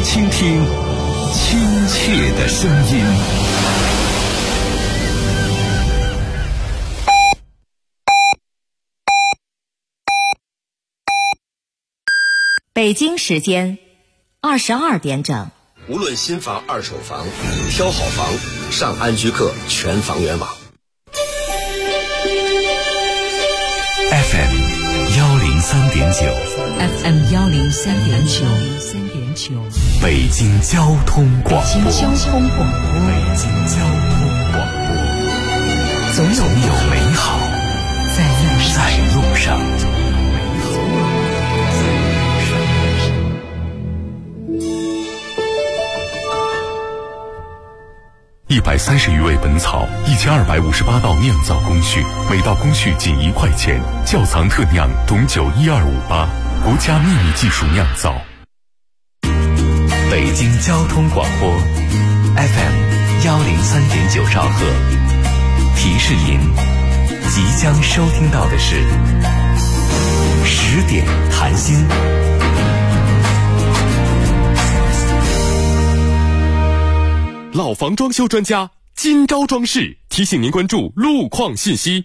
倾听亲切的声音。 北京时间22点整。 无论新房二手房，挑好房上安居客全房源网。 FM 103.9 FM 103.9 北京交通广播。 北京交通广播，总有美好在路上。 130余味本草，1258道酿造工序，每道工序仅1块钱。窖藏特酿董酒12588，国家秘密技术酿造。 北京交通广播 FM 103.9兆赫，提示您即将收听到的是10点谈心。 老房装修专家金招装饰提醒您关注路况信息。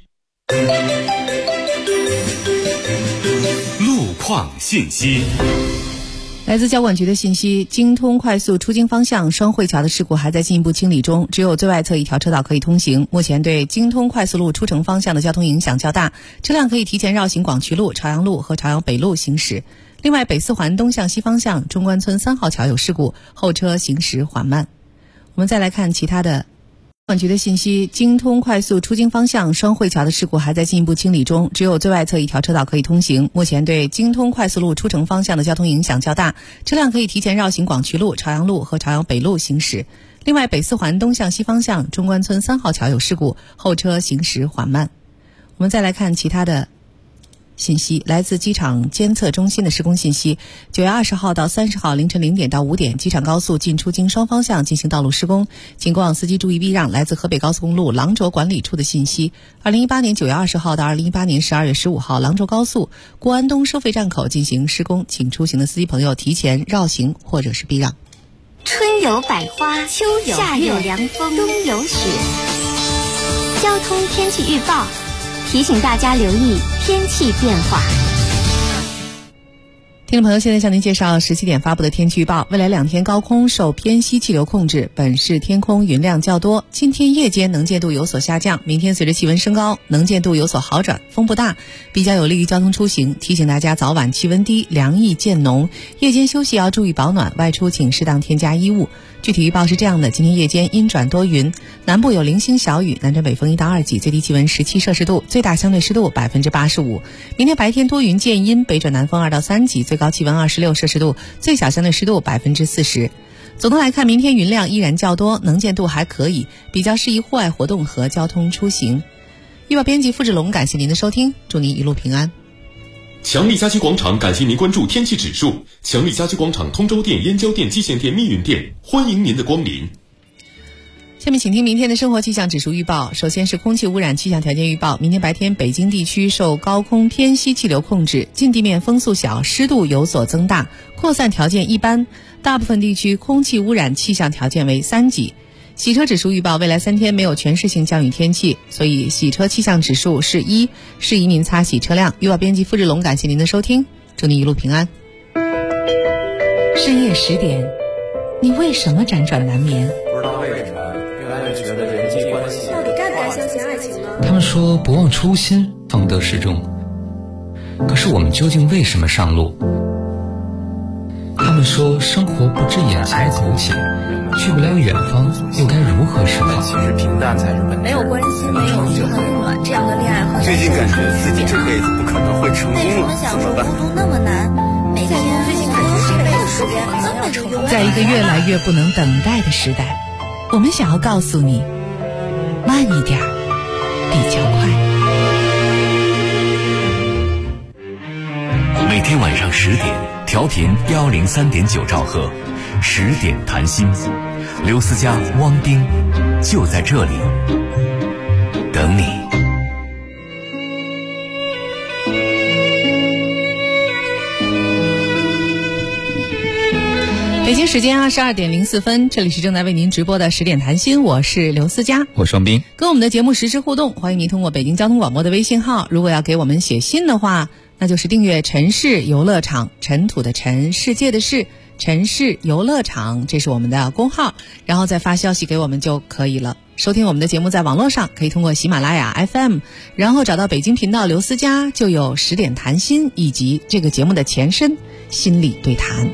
路况信息。 来自交管局的信息，京通快速出京方向双汇桥的事故还在进一步清理中，只有最外侧一条车道可以通行。目前对京通快速路出城方向的交通影响较大，车辆可以提前绕行广渠路、朝阳路和朝阳北路行驶。另外，北四环东向西方向中关村3号桥有事故，后车行驶缓慢。我们再来看其他的交管局的信息，京通快速出京方向双汇桥的事故还在进一步清理中，只有最外侧一条车道可以通行。目前对京通快速路出城方向的交通影响较大，车辆可以提前绕行广渠路、朝阳路和朝阳北路行驶。另外，北四环东向西方向中关村3号桥有事故，后车行驶缓慢。我们再来看其他的信息，来自机场监测中心的施工信息，9月20号到30号凌晨0点到5点，机场高速进出京双方向进行道路施工，请过往司机注意避让。来自河北高速公路廊轴管理处的信息，2018年9月20号到2018年12月15号，廊轴高速过安东收费站口进行施工，请出行的司机朋友提前绕行或者是避让。 春有百花，秋有夏有凉风，冬有雪。交通天气预报提醒大家留意天气变化。 听众朋友，现在向您介绍17点发布的天气预报。未来2天高空受偏西气流控制，本市天空云量较多，今天夜间能见度有所下降，明天随着气温升高，能见度有所好转，风不大，比较有利于交通出行。提醒大家早晚气温低，凉意渐浓，夜间休息要注意保暖，外出请适当添加衣物。具体预报是这样的，今天夜间阴转多云，南部有零星小雨，南转北风1到2级，最低气温17摄氏度，最大相对湿度85%。明天白天多云见阴，北转南风2到3级，最高气温26摄氏度，最小相对湿度40%。总的来看，明天云量依然较多，能见度还可以，比较适宜户外活动和交通出行。预报编辑付志龙，感谢您的收听，祝您一路平安。 强力家居广场感谢您关注天气指数。强力家居广场通州店、燕郊店、蓟县店、密云店，欢迎您的光临。 下面请听明天的生活气象指数预报。首先是空气污染气象条件预报，明天白天北京地区受高空偏西气流控制，近地面风速小，湿度有所增大，扩散条件一般，大部分地区空气污染气象条件为3级。洗车指数预报，未来3天没有全市性降雨天气，所以洗车气象指数是1，适宜您擦洗车辆。预报编辑付志龙，感谢您的收听，祝您一路平安。 深夜10点，你为什么辗转难眠？ 不知道为什么越来越觉得人际关系到底该不该相信爱情呢？ 他们说不忘初心，方得始终。可是我们究竟为什么上路？他们说生活不止眼前苟且，去不了远方，又该如何是好？ 其实平淡才是本质。 没有关系，没有遗憾温暖，这样的恋爱和最近感觉自己这辈子不可能会成功了，怎么办？ 为什么想说孤独那么难？每天最近感觉这辈子时间可能要重来。 在一个越来越不能等待的时代，我们想要告诉你，慢一点，比较快。 每天晚上10点，调频103.9兆赫，10点谈心，刘思佳、汪冰就在这里等你。 北北京时间12:04，这里是正在为您直播的10点谈心，我是刘思佳， 我是双斌。 跟我们的节目实时互动，欢迎您通过北京交通广播的微信号，如果要给我们写信的话，那就是订阅城市游乐场，尘土的尘，世界的世，城市游乐场，这是我们的公号，然后再发消息给我们就可以了。收听我们的节目在网络上可以通过喜马拉雅 FM， 然后找到北京频道刘思佳，就有10点谈心以及这个节目的前身心理对谈。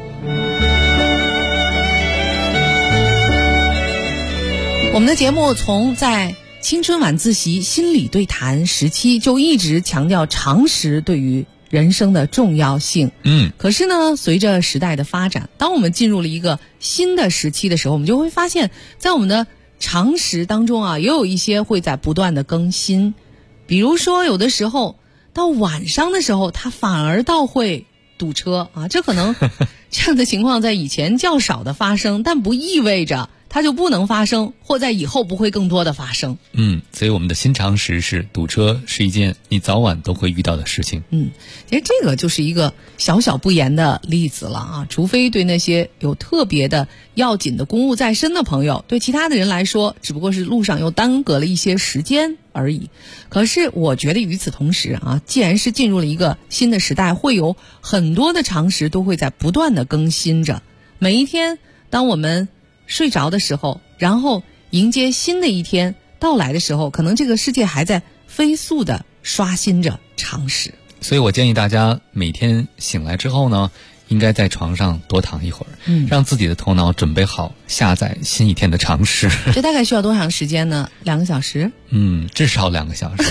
我们的节目从在青春晚自习心理对谈时期就一直强调常识对于人生的重要性。可是呢，随着时代的发展，当我们进入了一个新的时期的时候，我们就会发现在我们的常识当中啊，也有一些会在不断的更新。比如说有的时候到晚上的时候，它反而倒会堵车啊，这可能这样的情况在以前较少的发生，但不意味着它就不能发生，或在以后不会更多的发生。 所以我们的新常识是堵车是一件你早晚都会遇到的事情。 其实这个就是一个小小不言的例子了啊，除非对那些有特别的要紧的公务在身的朋友，对其他的人来说只不过是路上又耽搁了一些时间而已。可是我觉得与此同时啊，既然是进入了一个新的时代，会有很多的常识都会在不断的更新着。每一天当我们睡着的时候，然后迎接新的一天到来的时候，可能这个世界还在飞速的刷新着常识。 所以我建议大家每天醒来之后呢，应该在床上多躺一会儿，让自己的头脑准备好下载新一天的常识。 这大概需要多长时间呢？2个小时？ 至少2个小时。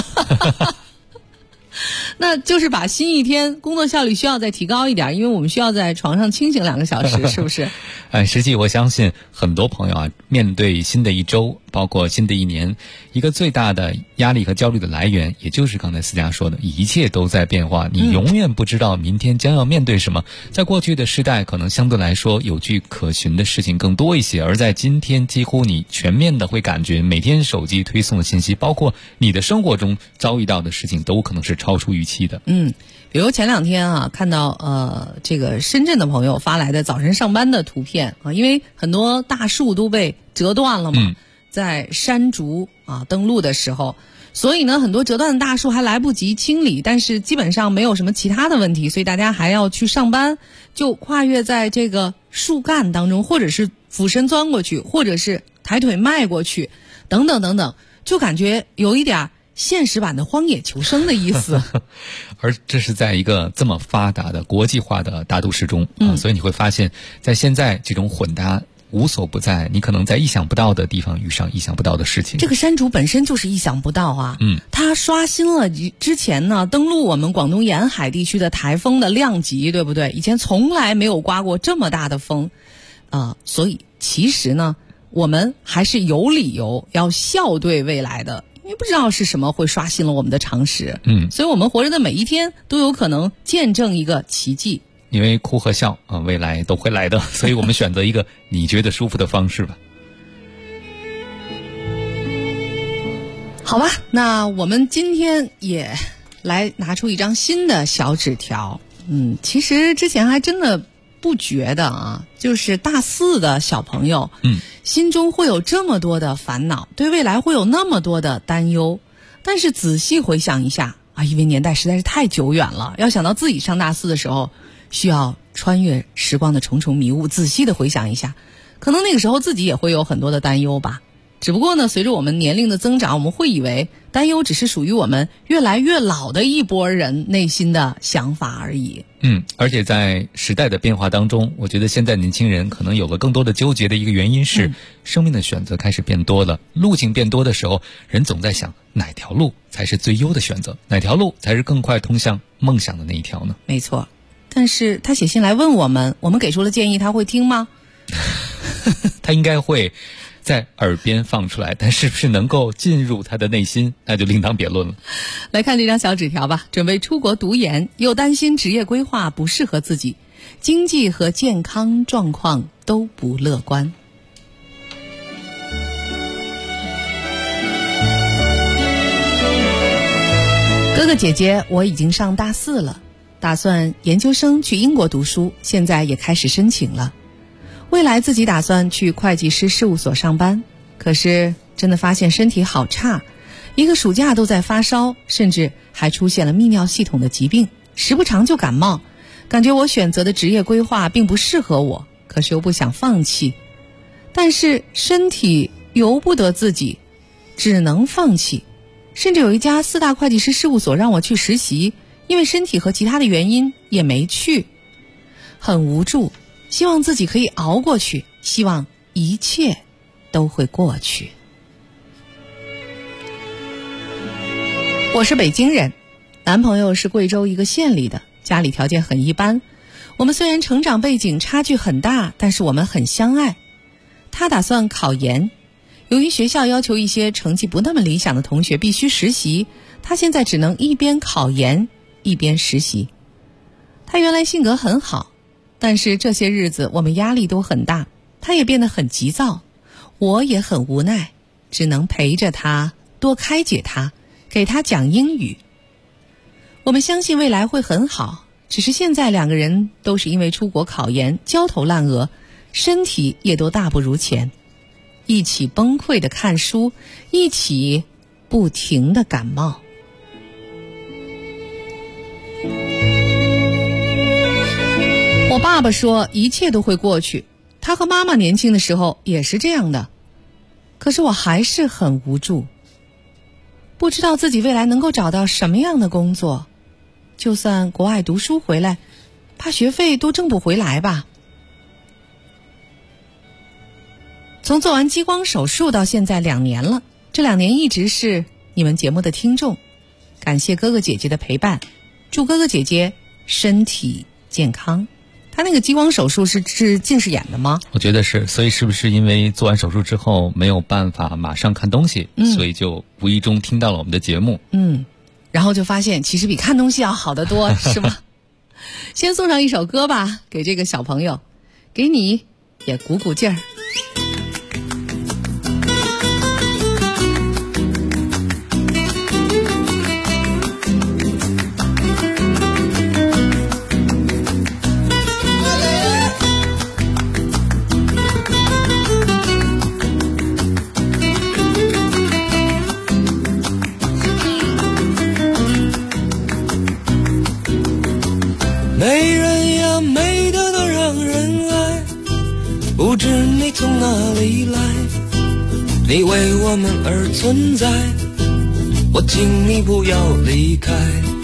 那就是把新一天工作效率需要再提高一点，因为我们需要在床上清醒2个小时，是不是？ 实际我相信很多朋友啊，面对新的一周，包括新的一年，一个最大的压力和焦虑的来源，也就是刚才思佳说的，一切都在变化，你永远不知道明天将要面对什么。在过去的时代，可能相对来说有据可循的事情更多一些，而在今天，几乎你全面的会感觉每天手机推送的信息，包括你的生活中遭遇到的事情，都可能是超出预期的。 比如前2天啊，看到这个深圳的朋友发来的早晨上班的图片啊，因为很多大树都被折断了嘛，在山竹登陆的时候，所以呢很多折断的大树还来不及清理，但是基本上没有什么其他的问题，所以大家还要去上班，就跨越在这个树干当中，或者是俯身钻过去，或者是抬腿迈过去，等等等等，就感觉有一点现实版的荒野求生的意思。 而这是在一个这么发达的国际化的大都市中所以你会发现在现在这种混搭无所不在，你可能在意想不到的地方遇上意想不到的事情。 这个山竹本身就是意想不到啊，它刷新了之前呢登陆我们广东沿海地区的台风的量级，对不对？以前从来没有刮过这么大的风，所以其实呢，我们还是有理由要笑对未来的。因为不知道是什么会刷新了我们的常识，所以我们活着的每一天都有可能见证一个奇迹。 因为哭和笑未来都会来的，所以我们选择一个你觉得舒服的方式吧。 好吧，那我们今天也来拿出一张新的小纸条。其实之前还真的不觉得啊，就是大4的小朋友，心中会有这么多的烦恼，对未来会有那么多的担忧。但是仔细回想一下啊，因为年代实在是太久远了，要想到自己上大4的时候，需要穿越时光的重重迷雾，仔细的回想一下，可能那个时候自己也会有很多的担忧吧。只不过呢，随着我们年龄的增长，我们会以为担忧只是属于我们越来越老的一波人内心的想法而已。 而且在时代的变化当中，我觉得现在年轻人可能有了更多的纠结的一个原因是，生命的选择开始变多了，路径变多的时候，人总在想哪条路才是最优的选择，哪条路才是更快通向梦想的那一条呢？ 没错，但是他写信来问我们给出了建议，他会听吗？ 他应该会在耳边放出来，但是不是能够进入他的内心，那就另当别论了。 来看这张小纸条吧。准备出国读研，又担心职业规划不适合自己，经济和健康状况都不乐观。哥哥姐姐，我已经上大4了，打算研究生去英国读书，现在也开始申请了。 未来自己打算去会计师事务所上班，可是真的发现身体好差，一个暑假都在发烧，甚至还出现了泌尿系统的疾病，时不常就感冒。感觉我选择的职业规划并不适合我，可是又不想放弃，但是身体由不得自己，只能放弃。甚至有一家4大会计师事务所让我去实习，因为身体和其他的原因也没去，很无助，希望自己可以熬过去，希望一切都会过去。我是北京人，男朋友是贵州一个县里的，家里条件很一般。我们虽然成长背景差距很大，但是我们很相爱。他打算考研，由于学校要求一些成绩不那么理想的同学必须实习，他现在只能一边考研一边实习。他原来性格很好，但是这些日子我们压力都很大，他也变得很急躁，我也很无奈，只能陪着他，多开解他，给他讲英语。我们相信未来会很好，只是现在2个人都是因为出国考研焦头烂额，身体也都大不如前，一起崩溃的看书，一起不停的感冒。我爸爸说一切都会过去，他和妈妈年轻的时候也是这样的，可是我还是很无助，不知道自己未来能够找到什么样的工作，就算国外读书回来，怕学费都挣不回来吧。从做完激光手术到现在2年了，这2年一直是你们节目的听众，感谢哥哥姐姐的陪伴，祝哥哥姐姐身体健康。他那个激光手术是近视眼的吗？ 我觉得是，所以是不是因为做完手术之后没有办法马上看东西，所以就无意中听到了我们的节目。 然后就发现其实比看东西要好得多，是吗？先送上一首歌吧，给这个小朋友，给你也鼓鼓劲儿。 美人呀，美得那让人爱，不知你从哪里来，你为我们而存在，我请你不要离开。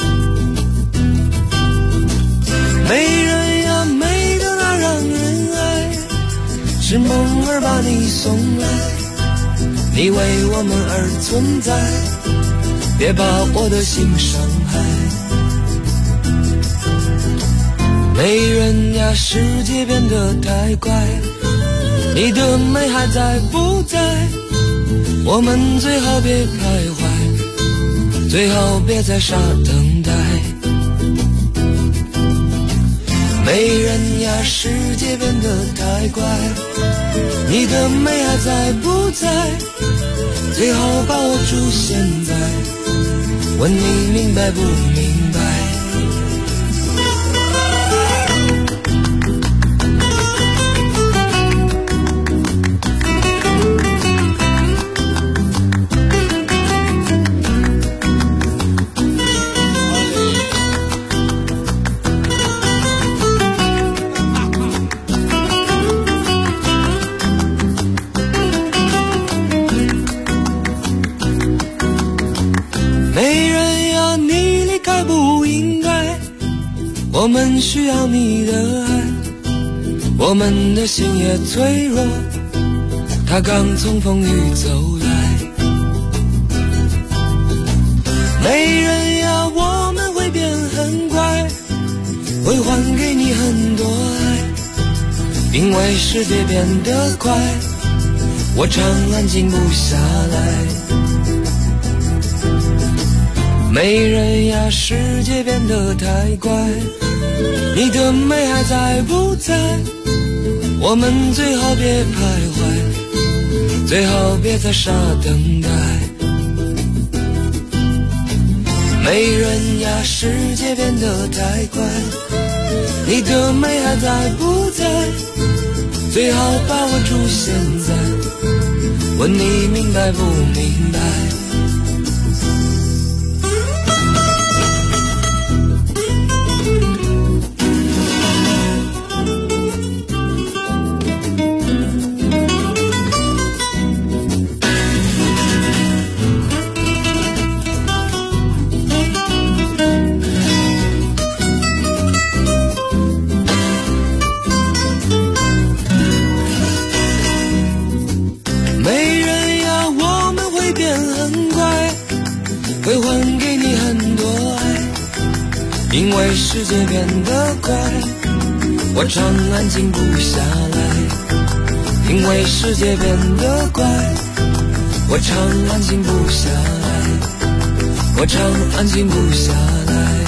美人呀，美得那让人爱，是梦儿把你送来，你为我们而存在，别把我的心伤害。美人呀，世界变得太快，你的美还在不在？我们最好别徘徊，最好别再傻等待。美人呀，世界变得太快，你的美还在不在？最好把握住现在，问你明白不明白？我们需要你的爱，我们的心也脆弱，他刚从风雨走来。美人呀，我们会变很乖，会还给你很多爱，因为世界变得快，我常安静不下来。美人呀，世界变得太快，你的美还在不在？我们最好别徘徊，最好别再傻等待。美人呀，世界变得太快，你的美还在不在？ 最好把握住现在，问你明白不明白。会还给你很多爱，因为世界变得快，我常安静不下来。因为世界变得快，我常安静不下来，我常安静不下来。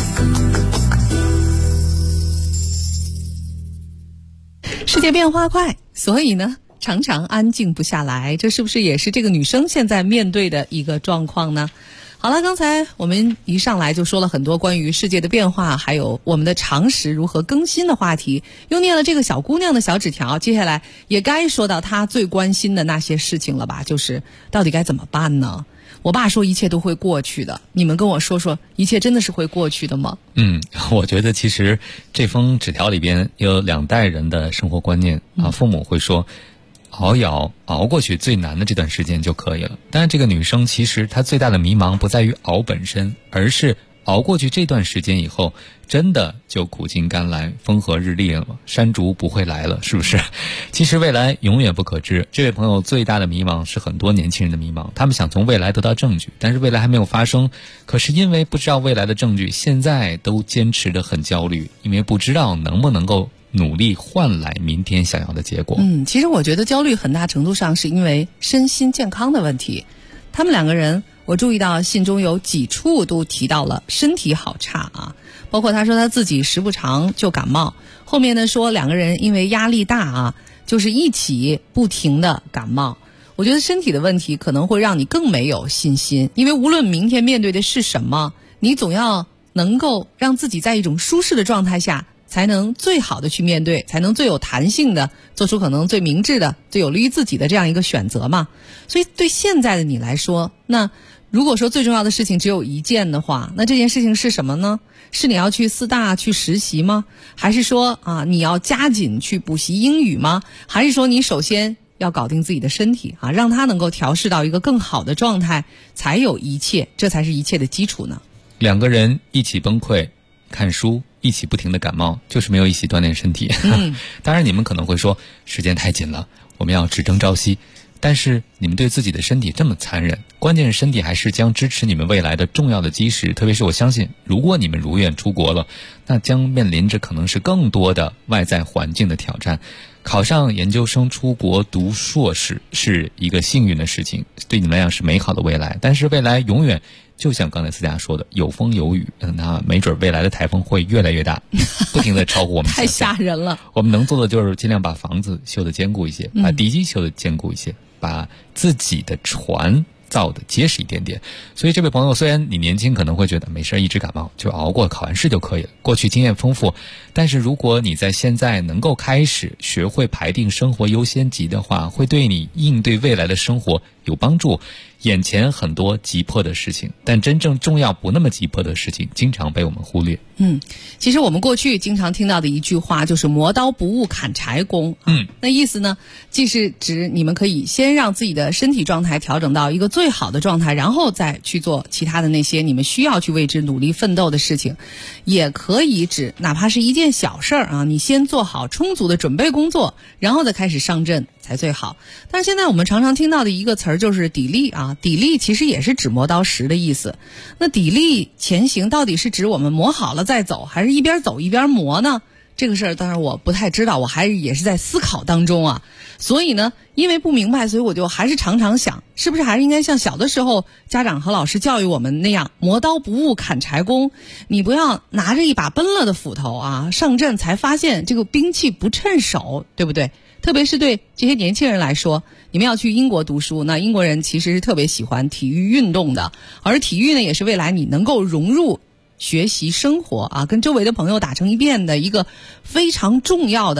世界变化快，所以呢常常安静不下来，这是不是也是这个女生现在面对的一个状况呢？好了，刚才我们一上来就说了很多关于世界的变化，还有我们的常识如何更新的话题，又念了这个小姑娘的小纸条，接下来也该说到她最关心的那些事情了吧，就是到底该怎么办呢？我爸说一切都会过去的，你们跟我说说，一切真的是会过去的吗？ 我觉得其实这封纸条里边有2代人的生活观念啊，父母会说熬过去最难的这段时间就可以了。但是这个女生其实她最大的迷茫不在于熬本身，而是熬过去这段时间以后，真的就苦尽甘来，风和日丽了吗？山竹不会来了，是不是？其实未来永远不可知。这位朋友最大的迷茫是很多年轻人的迷茫，他们想从未来得到证据，但是未来还没有发生，可是因为不知道未来的证据，现在都坚持得很焦虑，因为不知道能不能够努力换来明天想要的结果。 其实我觉得焦虑很大程度上是因为身心健康的问题。他们2个人，我注意到信中有几处都提到了身体好差啊，包括他说他自己时不常就感冒，后面呢说2个人因为压力大啊，就是一起不停的感冒。我觉得身体的问题可能会让你更没有信心，因为无论明天面对的是什么，你总要能够让自己在一种舒适的状态下，才能最好的去面对，才能最有弹性的做出可能最明智的、最有利于自己的这样一个选择嘛。所以对现在的你来说，那如果说最重要的事情只有一件的话，那这件事情是什么呢？是你要去4大去实习吗？还是说你要加紧去补习英语吗？还是说你首先要搞定自己的身体让它能够调试到一个更好的状态，才有一切，这才是一切的基础呢？2 个人一起崩溃看书，一起不停的感冒，就是没有一起锻炼身体。当然你们可能会说时间太紧了，我们要只争朝夕，但是你们对自己的身体这么残忍，关键是身体还是将支持你们未来的重要的基石。特别是我相信，如果你们如愿出国了，那将面临着可能是更多的外在环境的挑战。考上研究生出国读硕士是一个幸运的事情，对你们来讲是美好的未来，但是未来永远就像刚才思佳说的，有风有雨，那没准未来的台风会越来越大，不停地超乎我们太吓人了。 我们能做的就是尽量把房子修得坚固一些，把地基修得坚固一些，把自己的船造的结实一点点。所以这位朋友，虽然你年轻可能会觉得没事，一直感冒就熬过考完试就可以了，过去经验丰富，但是如果你在现在能够开始学会排定生活优先级的话，会对你应对未来的生活有帮助。眼前很多急迫的事情，但真正重要不那么急迫的事情经常被我们忽略。 其实我们过去经常听到的一句话就是磨刀不误砍柴工。那意思呢，既是指你们可以先让自己的身体状态调整到一个最好的状态，然后再去做其他的那些你们需要去为之努力奋斗的事情，也可以指哪怕是一件小事儿你先做好充足的准备工作，然后再开始上阵才最好。但是现在我们常常听到的一个词儿就是砥砺砥砺其实也是指磨刀石的意思。那砥砺前行到底是指我们磨好了再走，还是一边走一边磨呢？这个事儿当然我不太知道，我还也是在思考当中所以呢，因为不明白，所以我就还是常常想，是不是还是应该像小的时候家长和老师教育我们那样，磨刀不误砍柴工。你不要拿着一把崩了的斧头上阵才发现这个兵器不趁手，对不对？特别是对这些年轻人来说，你们要去英国读书，那英国人其实是特别喜欢体育运动的，而体育呢也是未来你能够融入学习生活跟周围的朋友打成一片的一个非常重要的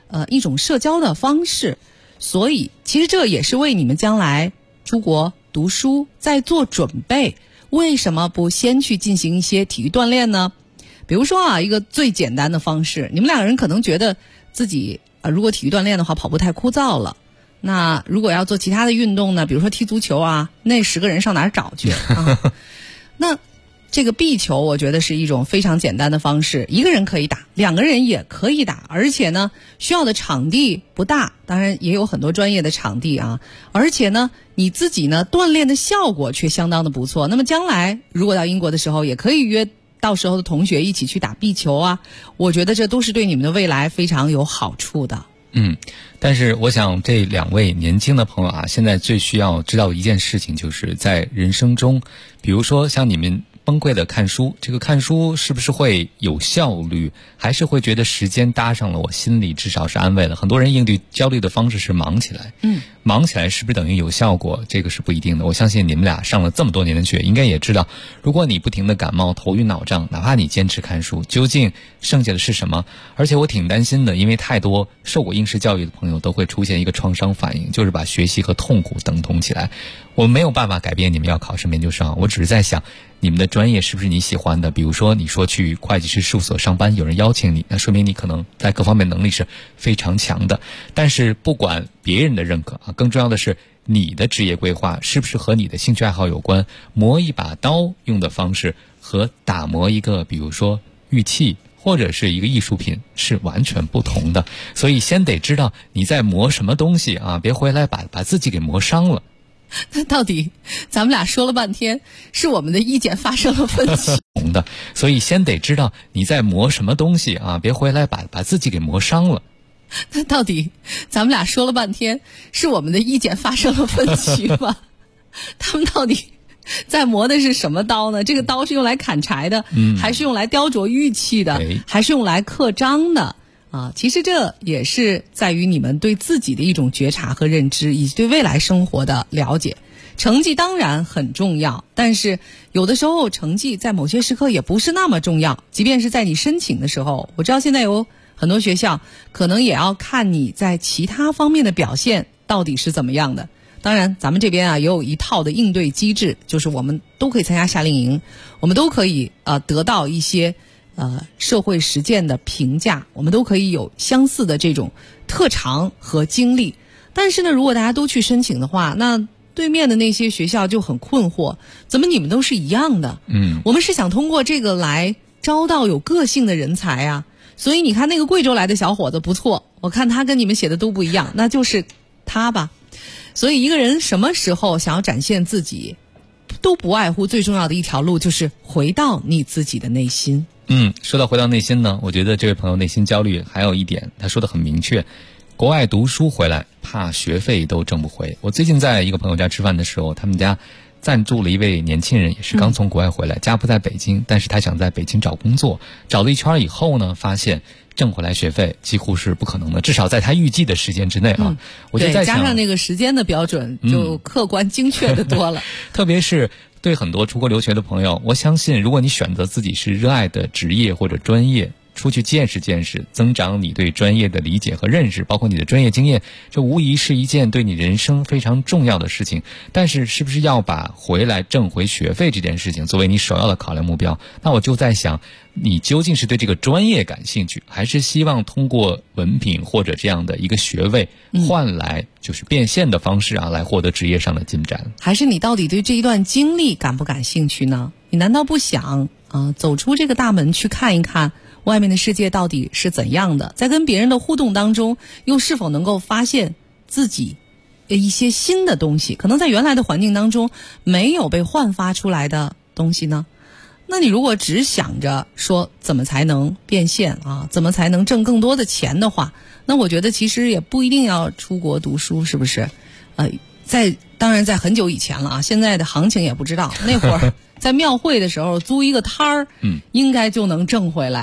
一种社交的方式，所以其实这也是为你们将来出国读书在做准备。为什么不先去进行一些体育锻炼呢？比如说啊，一个最简单的方式，你们两个人可能觉得自己如果体育锻炼的话，跑步太枯燥了。那如果要做其他的运动呢，比如说踢足球啊，那10个人上哪儿找去啊？那这个壁球我觉得是一种非常简单的方式，一个人可以打，2个人也可以打，而且呢需要的场地不大，当然也有很多专业的场地啊，而且呢你自己呢锻炼的效果却相当的不错。那么将来如果到英国的时候，也可以约到时候的同学一起去打壁球啊，我觉得这都是对你们的未来非常有好处的。 但是我想这2位年轻的朋友啊，现在最需要知道的一件事情，就是在人生中，比如说像你们崩溃的看书，这个看书是不是会有效率，还是会觉得时间搭上了，我心里至少是安慰了。很多人应对焦虑的方式是忙起来，忙起来是不是等于有效果，这个是不一定的。我相信你们俩上了这么多年的学，应该也知道，如果你不停的感冒头晕脑胀，哪怕你坚持看书，究竟剩下的是什么？而且我挺担心的，因为太多受过应试教育的朋友都会出现一个创伤反应，就是把学习和痛苦等同起来。我们没有办法改变你们要考上研究生，我只是在想你们的专业是不是你喜欢的。比如说你说去会计师事务所上班，有人邀请你，那说明你可能在各方面能力是非常强的。但是不管别人的认可啊，更重要的是你的职业规划是不是和你的兴趣爱好有关。磨一把刀用的方式和打磨一个比如说玉器或者是一个艺术品是完全不同的，所以先得知道你在磨什么东西啊，别回来把自己给磨伤了。 那到底咱们俩说了半天，是我们的意见发生了分歧的，所以先得知道你在磨什么东西啊，别回来把自己给磨伤了。 那到底咱们俩说了半天，是我们的意见发生了分歧吗？他们到底在磨的是什么刀呢？这个刀是用来砍柴的，还是用来雕琢玉器的，还是用来刻章的啊？其实这也是在于你们对自己的一种觉察和认知，以及对未来生活的了解。成绩当然很重要，但是有的时候成绩在某些时刻也不是那么重要。即便是在你申请的时候，我知道现在有很多学校可能也要看你在其他方面的表现到底是怎么样的。当然咱们这边也有一套的应对机制，就是我们都可以参加夏令营，我们都可以得到一些社会实践的评价，我们都可以有相似的这种特长和经历。但是呢，如果大家都去申请的话，那对面的那些学校就很困惑，怎么你们都是一样的？我们是想通过这个来招到有个性的人才啊。所以你看那个贵州来的小伙子不错，我看他跟你们写的都不一样，那就是他吧。所以一个人什么时候想要展现自己，都不外乎最重要的一条路，就是回到你自己的内心。 说到回到内心呢，我觉得这位朋友内心焦虑还有一点，他说的很明确，国外读书回来怕学费都挣不回。我最近在一个朋友家吃饭的时候，他们家赞助了一位年轻人，也是刚从国外回来，家不在北京，但是他想在北京找工作，找了一圈以后呢，发现挣回来学费几乎是不可能的，至少在他预计的时间之内啊。我就在想， 加上那个时间的标准就客观精确的多了。 特别是对很多出国留学的朋友，我相信如果你选择自己是热爱的职业或者专业，出去见识见识，增长你对专业的理解和认识，包括你的专业经验，这无疑是一件对你人生非常重要的事情。但是是不是要把回来挣回学费这件事情作为你首要的考量目标？那我就在想，你究竟是对这个专业感兴趣，还是希望通过文凭或者这样的一个学位换来就是变现的方式来获得职业上的进展？ 还是你到底对这一段经历感不感兴趣呢？你难道不想走出这个大门去看一看外面的世界到底是怎样的，在跟别人的互动当中又是否能够发现自己一些新的东西，可能在原来的环境当中没有被焕发出来的东西呢？那你如果只想着说怎么才能变现怎么才能挣更多的钱的话，那我觉得其实也不一定要出国读书，是不是？当然在很久以前了现在的行情也不知道，那会儿在庙会的时候租一个摊儿应该就能挣回来。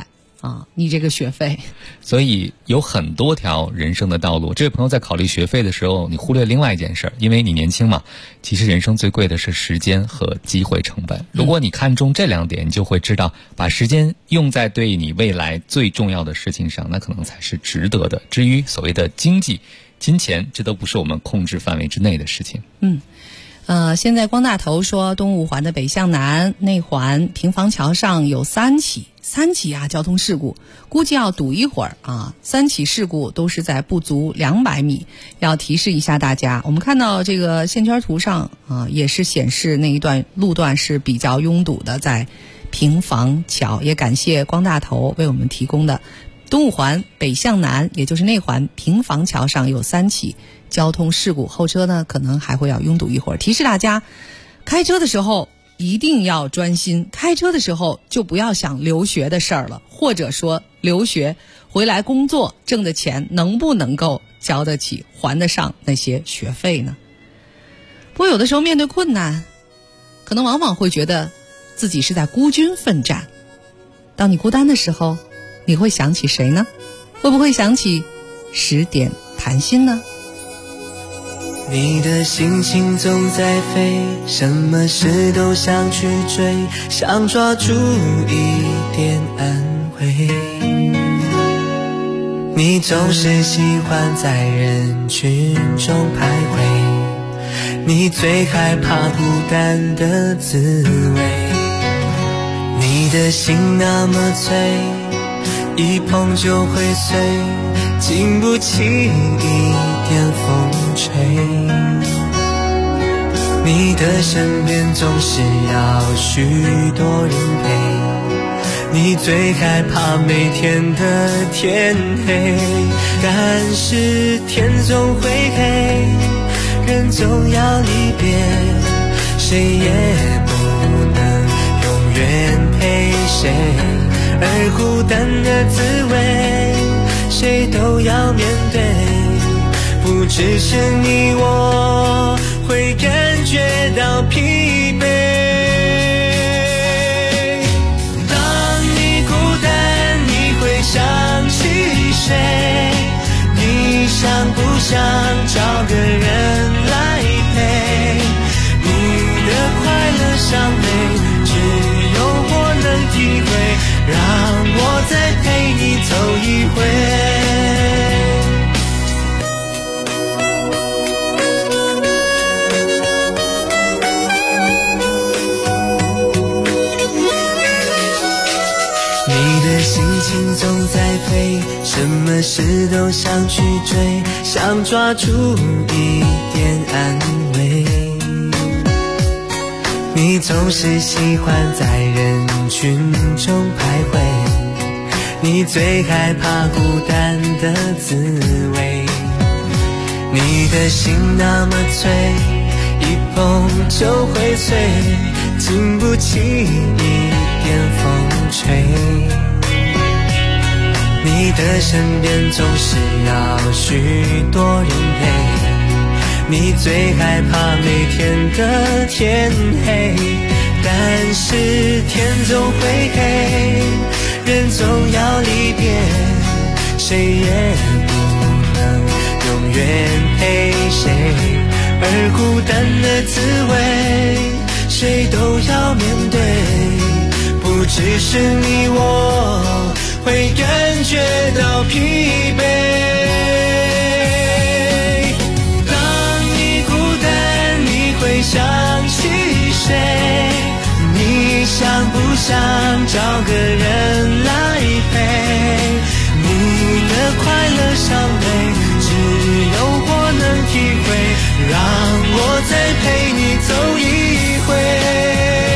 啊，你这个学费。 所以有很多条人生的道路。这位朋友在考虑学费的时候，你忽略另外一件事，因为你年轻嘛，其实人生最贵的是时间和机会成本。如果你看重这两点，你就会知道把时间用在对你未来最重要的事情上，那可能才是值得的。至于所谓的经济、金钱，这都不是我们控制范围之内的事情。 现在光大头说，东五环的北向南内环平房桥上有三起交通事故，估计要堵一会儿啊。3起事故都是在不足200米，要提示一下大家。我们看到这个线圈图上啊，也是显示那一段路段是比较拥堵的，在平房桥。也感谢光大头为我们提供的东五环北向南，也就是内环平房桥上有3起交通事故，后车呢可能还会要拥堵一会儿。提示大家，开车的时候一定要专心，开车的时候就不要想留学的事儿了，或者说留学回来工作挣的钱能不能够交得起还得上那些学费呢？不过有的时候面对困难，可能往往会觉得自己是在孤军奋战。当你孤单的时候，你会想起谁呢？会不会想起10点谈心呢？ 你的心情总在飞，什么事都想去追，想抓住一点安慰。你总是喜欢在人群中徘徊，你最害怕孤单的滋味。你的心那么脆，一碰就会碎，经不起一点风吹。你的身边总是要许多人陪，你最害怕每天的天黑。但是天总会黑，人总要离别，谁也不能永远陪谁。而孤单的滋味，谁都要面对，不只是你我会感觉到疲惫。当你孤单，你会想起谁？你想不想找个人来陪？你的快乐伤悲，只有我能体会，让我再陪你走一回。心情总在飞，什么事都想去追，想抓住一点安慰。你总是喜欢在人群中徘徊，你最害怕孤单的滋味。你的心那么脆，一碰就会碎，经不起一点风吹。你的身边总是要许多人陪，你最害怕每天的天黑。但是天总会黑，人总要离别，谁也不能永远陪谁。而孤单的滋味，谁都要面对，不只是你我会感觉到疲惫。当你孤单，你会想起谁？你想不想找个人来陪？你的快乐伤悲，只有我能体会，让我再陪你走一回。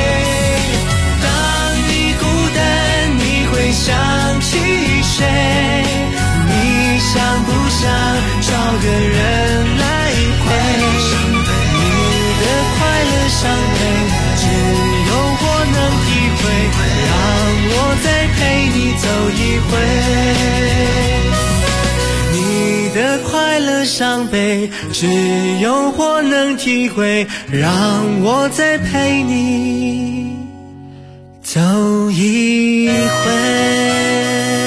想起谁？你想不想找个人来陪？你的快乐伤悲，只有我能体会，让我再陪你走一回。你的快乐伤悲，只有我能体会，让我再陪你走一回。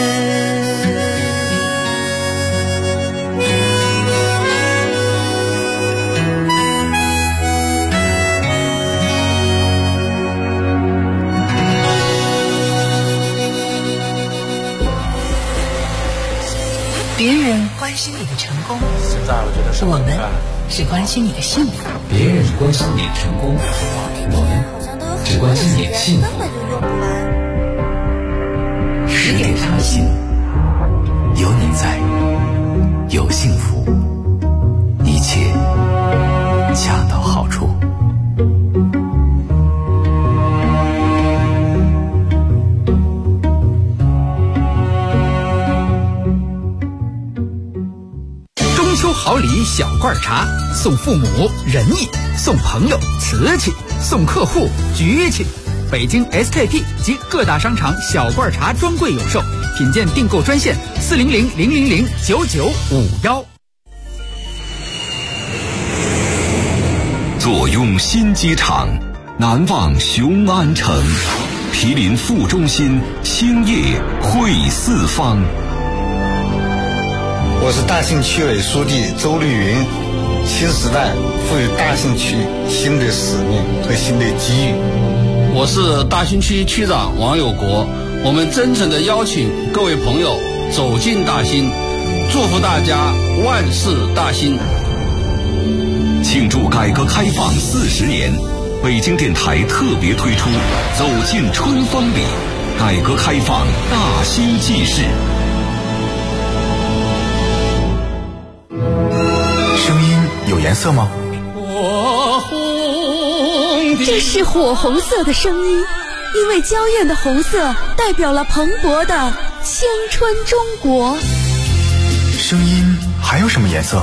我们只关心你的幸福。 别人关心你的成功，我们只关心你的幸福。 10点谈心，有你在，有幸福，一切恰到好处。 中秋好礼小罐茶，送父母仁义，送朋友瓷器，送客户局气。北京 SKP 及各大商场小罐茶专柜有售，品鉴订购专线400-000-9951。 坐拥新机场，难忘雄安城，毗邻副中心，兴业汇四方。 我是大兴区委书记周绿云。新时代赋予大兴区新的使命和新的机遇。 我是大兴区区长王有国，我们真诚地邀请各位朋友走进大兴，祝福大家万事大兴。 庆祝改革开放40年，北京电台特别推出走进春风里，改革开放大兴纪事。 声音有颜色吗？ 这是火红色的声音，因为娇艳的红色代表了蓬勃的青春中国。 声音还有什么颜色？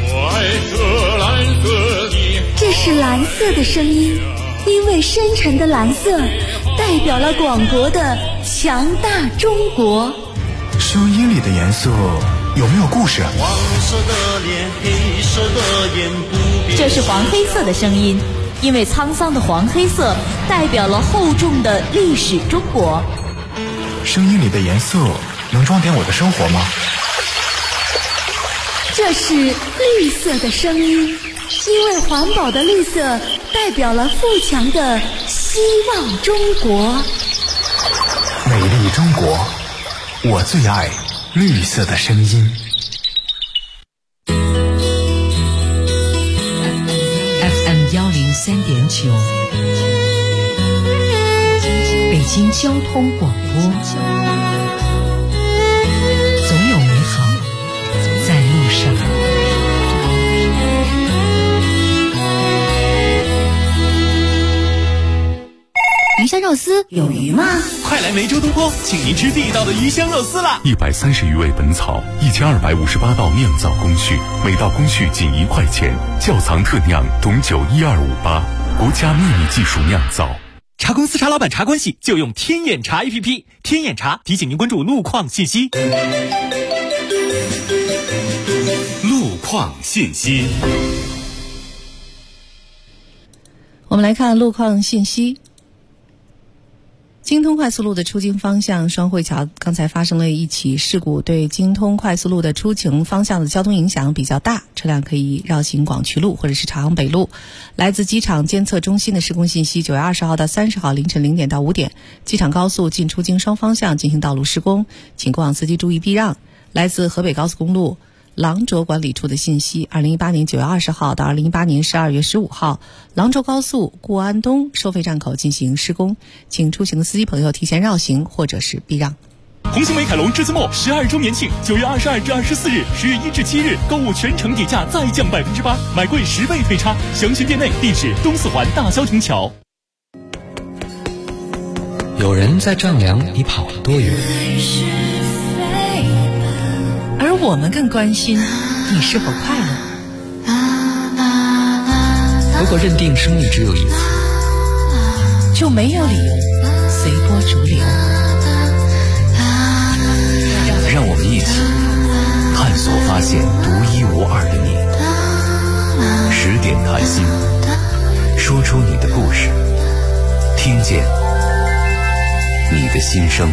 这是蓝色的声音，因为深沉的蓝色代表了广博的强大中国。 声音里的颜色有没有故事？ 黄色的脸，黑色的眼，不变。 这是黄黑色的声音，因为沧桑的黄黑色代表了厚重的历史中国。 声音里的颜色能装点我的生活吗？ 这是绿色的声音，因为环保的绿色代表了富强的希望中国。 美丽中国，我最爱绿色的声音。 FM 103.9，北京交通广播，总有美好在路上。 鱼香肉丝有鱼吗？ 快来梅州东坡，请您吃地道的鱼香肉丝啦 ！130余味本草，1258道酿造工序，每道工序仅1块钱，窖藏特酿，董酒12588，国家秘密技术酿造。 茶公司茶老板茶关系就用天眼茶 APP， 天眼茶提醒您关注路况信息。路况信息， 我们来看路况信息。京通快速路的出京方向双汇桥刚才发生了一起事故，对京通快速路的出京方向的交通影响比较大，车辆可以绕行广渠路或者是朝阳北路。来自机场监测中心的施工信息，9月20号到30号凌晨0点到5点，机场高速进出京双方向进行道路施工，请过往司机注意避让。来自河北高速公路廊轴管理处的信息，2018年9月20号到2018年12月15号，廊轴高速固安东收费站口进行施工，请出行的司机朋友提前绕行或者是避让。 红星美凯龙至尊末12周年庆，9月22至24日，10月1至7日，购物全程底价再降8%，买贵10倍退差。详询店内，地址东四环大萧亭桥。 有人在丈量你跑了多远， 而我们更关心你是否快乐。 如果认定生命只有一次， 就没有理由随波逐流。 让我们一起探索发现独一无二的你。10点谈心，说出你的故事，听见你的心声。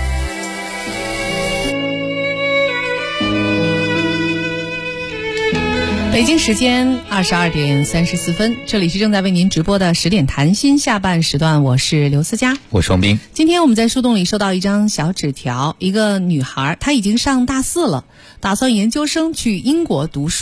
北京时间22点34分，这里是正在为您直播的10点谈心下半时段，我是刘思佳， 我是王斌。 今天我们在树洞里收到一张小纸条，一个女孩，她已经上大4了，打算研究生去英国读书，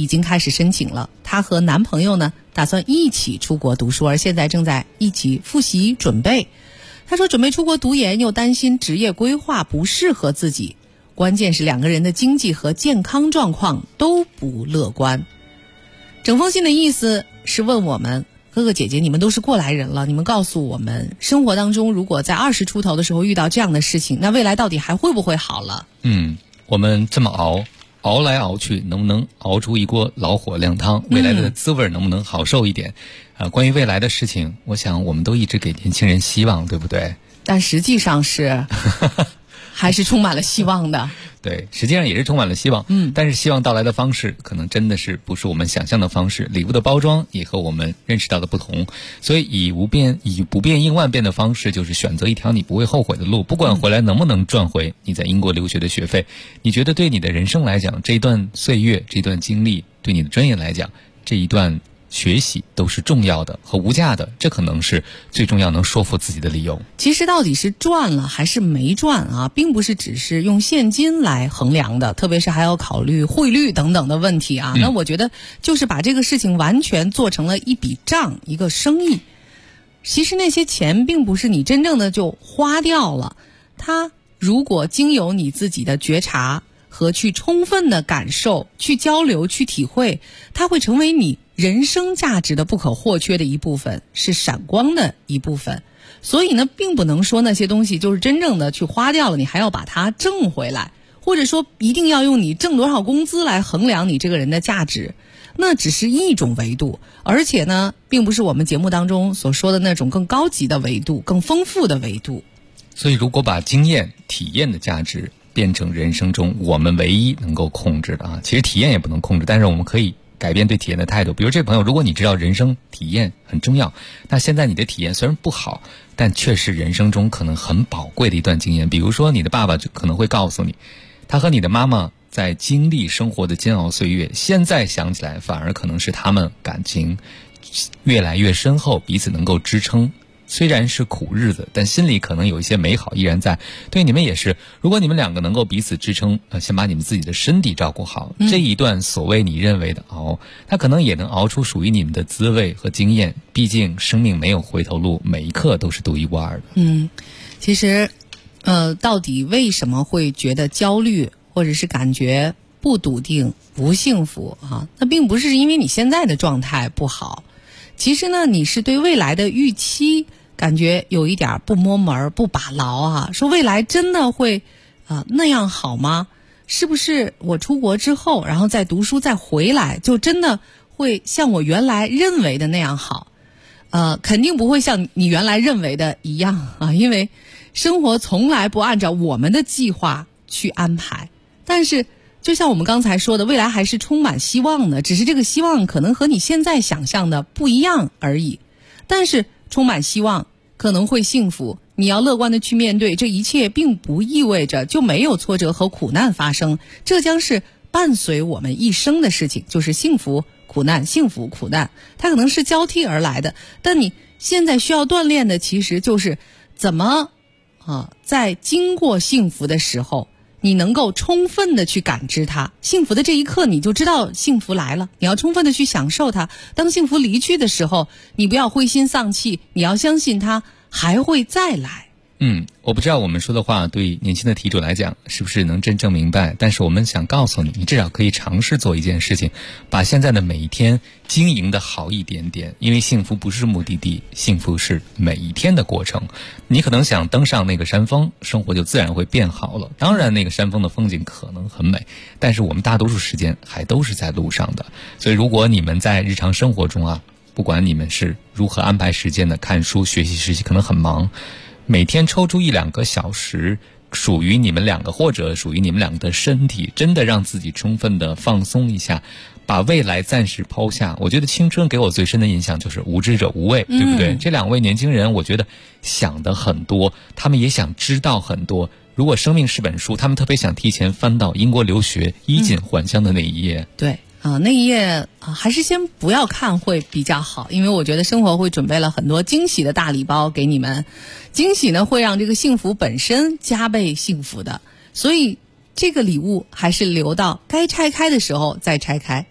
已经开始申请了，她和男朋友呢打算一起出国读书，而现在正在一起复习准备。她说准备出国读研，又担心职业规划不适合自己，关键是两个人的经济和健康状况都不乐观。整封信的意思是问我们，哥哥姐姐，你们都是过来人了，你们告诉我们，生活当中如果在20出头的时候遇到这样的事情，那未来到底还会不会好了？ 我们这么熬来熬去，能不能熬出一锅老火靓汤？未来的滋味能不能好受一点？关于未来的事情，我想我们都一直给年轻人希望，对不对？ 但实际上是还是充满了希望的。 对，实际上也是充满了希望。但是希望到来的方式可能真的是不是我们想象的方式，礼物的包装也和我们认识到的不同。所以以不变应万变的方式，就是选择一条你不会后悔的路，不管回来能不能赚回你在英国留学的学费。你觉得对你的人生来讲，这一段岁月，这段经历，对你的专业来讲，这一段学习都是重要的和无价的，这可能是最重要能说服自己的理由。 其实到底是赚了还是没赚啊，并不是只是用现金来衡量的，特别是还要考虑汇率等等的问题啊。那我觉得就是把这个事情完全做成了一笔账，一个生意。其实那些钱并不是你真正的就花掉了，它如果经由你自己的觉察和去充分的感受，去交流，去体会，它会成为你人生价值的不可或缺的一部分，是闪光的一部分。所以呢，并不能说那些东西就是真正的去花掉了，你还要把它挣回来，或者说一定要用你挣多少工资来衡量你这个人的价值，那只是一种维度，而且呢，并不是我们节目当中所说的那种更高级的维度，更丰富的维度。 所以如果把经验、体验的价值变成人生中我们唯一能够控制的其实体验也不能控制，但是我们可以改变对体验的态度。比如这朋友，如果你知道人生体验很重要，那现在你的体验虽然不好，但却是人生中可能很宝贵的一段经验。比如说你的爸爸就可能会告诉你，他和你的妈妈在经历生活的煎熬岁月，现在想起来反而可能是他们感情越来越深厚，彼此能够支撑。虽然是苦日子，但心里可能有一些美好依然在。对你们也是，如果你们两个能够彼此支撑，先把你们自己的身体照顾好，这一段所谓你认为的熬，它可能也能熬出属于你们的滋味和经验。毕竟生命没有回头路，每一刻都是独一无二的。 其实到底为什么会觉得焦虑，或者是感觉不笃定、不幸福啊？那并不是因为你现在的状态不好，其实呢，你是对未来的预期感觉有一点不摸门不把牢啊，说未来真的会那样好吗？是不是我出国之后，然后再读书再回来，就真的会像我原来认为的那样好？肯定不会像你原来认为的一样啊，因为生活从来不按照我们的计划去安排。但是就像我们刚才说的，未来还是充满希望的，只是这个希望可能和你现在想象的不一样而已。但是充满希望可能会幸福，你要乐观的去面对，这一切并不意味着就没有挫折和苦难发生，这将是伴随我们一生的事情，就是幸福苦难，幸福苦难，它可能是交替而来的。但你现在需要锻炼的其实就是怎么在经过幸福的时候，你能够充分的去感知它，幸福的这一刻你就知道幸福来了，你要充分的去享受它。当幸福离去的时候，你不要灰心丧气，你要相信它还会再来。 我不知道我们说的话对年轻的题主来讲是不是能真正明白，但是我们想告诉你，你至少可以尝试做一件事情，把现在的每一天经营的好一点点。因为幸福不是目的地，幸福是每一天的过程。你可能想登上那个山峰，生活就自然会变好了。当然那个山峰的风景可能很美，但是我们大多数时间还都是在路上的。所以如果你们在日常生活中不管你们是如何安排时间的，看书学习实习可能很忙，每天抽出1-2个小时属于你们两个，或者属于你们两个的身体，真的让自己充分的放松一下，把未来暂时抛下。我觉得青春给我最深的印象就是无知者无畏，对不对？这2位年轻人我觉得想的很多，他们也想知道很多。如果生命是本书，他们特别想提前翻到英国留学衣锦还乡的那一页。 对那一页还是先不要看会比较好，因为我觉得生活会准备了很多惊喜的大礼包给你们，惊喜呢会让这个幸福本身加倍幸福的，所以这个礼物还是留到该拆开的时候再拆开。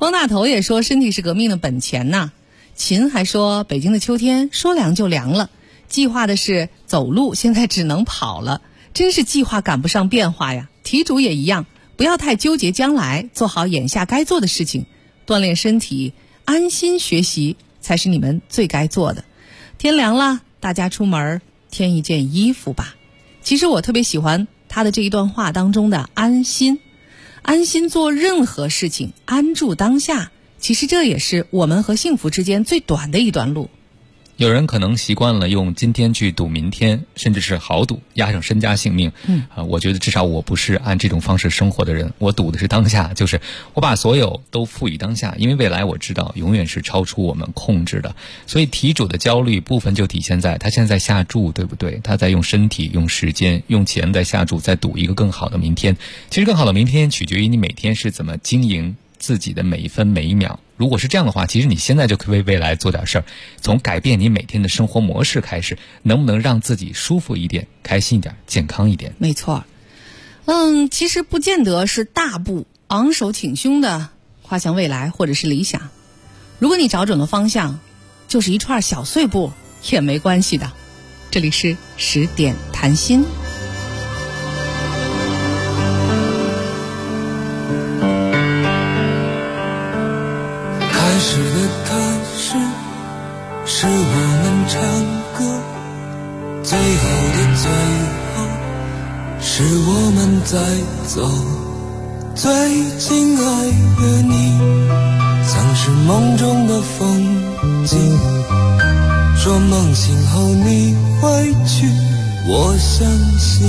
光大头也说身体是革命的本钱呐。秦还说北京的秋天说凉就凉了，计划的是走路，现在只能跑了，真是计划赶不上变化呀。题主也一样，不要太纠结将来，做好眼下该做的事情，锻炼身体，安心学习才是你们最该做的。天凉了，大家出门添一件衣服吧。其实我特别喜欢他的这一段话当中的安心，安心做任何事情，安住当下，其实这也是我们和幸福之间最短的一段路。 有人可能习惯了用今天去赌明天，甚至是豪赌，押上身家性命。我觉得至少我不是按这种方式生活的人，我赌的是当下，就是我把所有都赋予当下，因为未来我知道永远是超出我们控制的。所以题主的焦虑部分就体现在他现在下注，对不对？他在用身体、用时间、用钱在下注，在赌一个更好的明天。其实更好的明天取决于你每天是怎么经营自己的每一分每一秒。如果是这样的话，其实你现在就可以为未来做点事儿，从改变你每天的生活模式开始，能不能让自己舒服一点、开心一点、健康一点？ 没错。其实不见得是大步昂首挺胸的跨向未来或者是理想，如果你找准了方向，就是一串小碎步也没关系的。这里是10点谈心。 开始的开始，是我们唱歌，最后的最后，是我们在走。最亲爱的你，像是梦中的风景，说梦醒后你会去，我相信。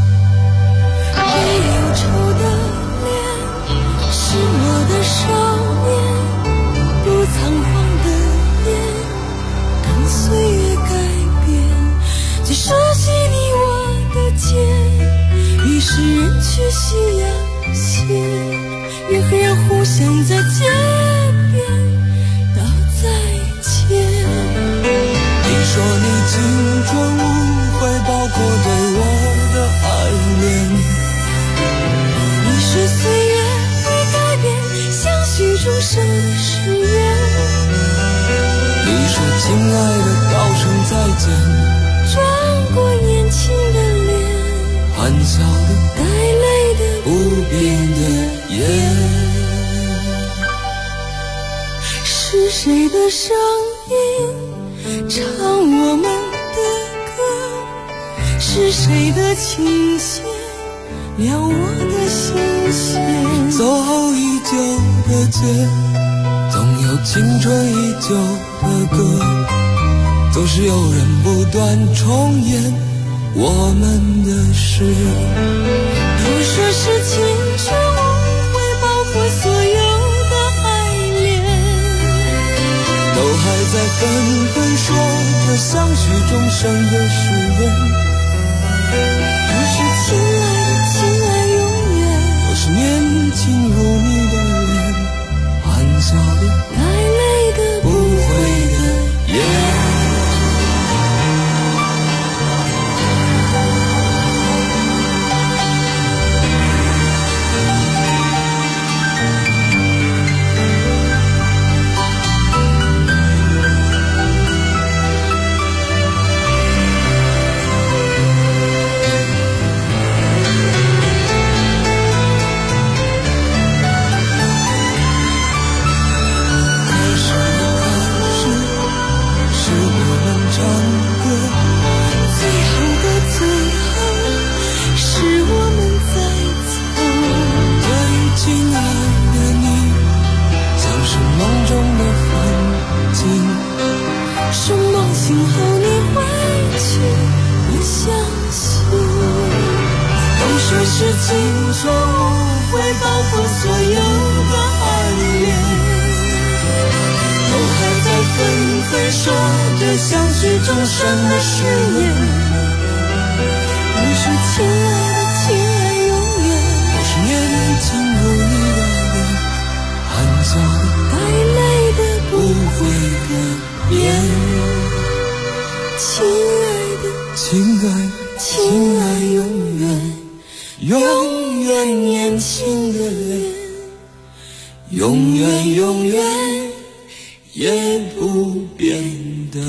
没忧愁的脸，是我的少年，不仓皇的眼，当岁月改变，最熟悉你我的肩，于是人去夕阳斜，人和人互相在街边道再见。 你说你青春无悔，包括对我的爱恋， 你说岁月会改变相许终生的誓言， 你说亲爱的道声再见， 转过年轻的脸， 含笑的带泪的不变的眼。 是谁的声音唱我们的歌，是谁的琴弦撩我的心弦， 走后已久的街，总有青春依旧的歌，总是有人不断重演我们的事。 都说是青春无悔，包括所有的爱恋， 都还在纷纷说着相许终生的誓言。 我是亲爱的，亲爱永远， 我是年轻如你的脸，含笑的带泪的不悔的眼。是青春无悔，包括所有的爱恋，都还在纷纷说着相许终生的誓言。你是亲爱的，亲爱永远，我是年轻如你的脸，含笑的带泪的不悔的眼。亲爱的，亲爱的，亲爱永远，永远年轻的脸，永远永也不变的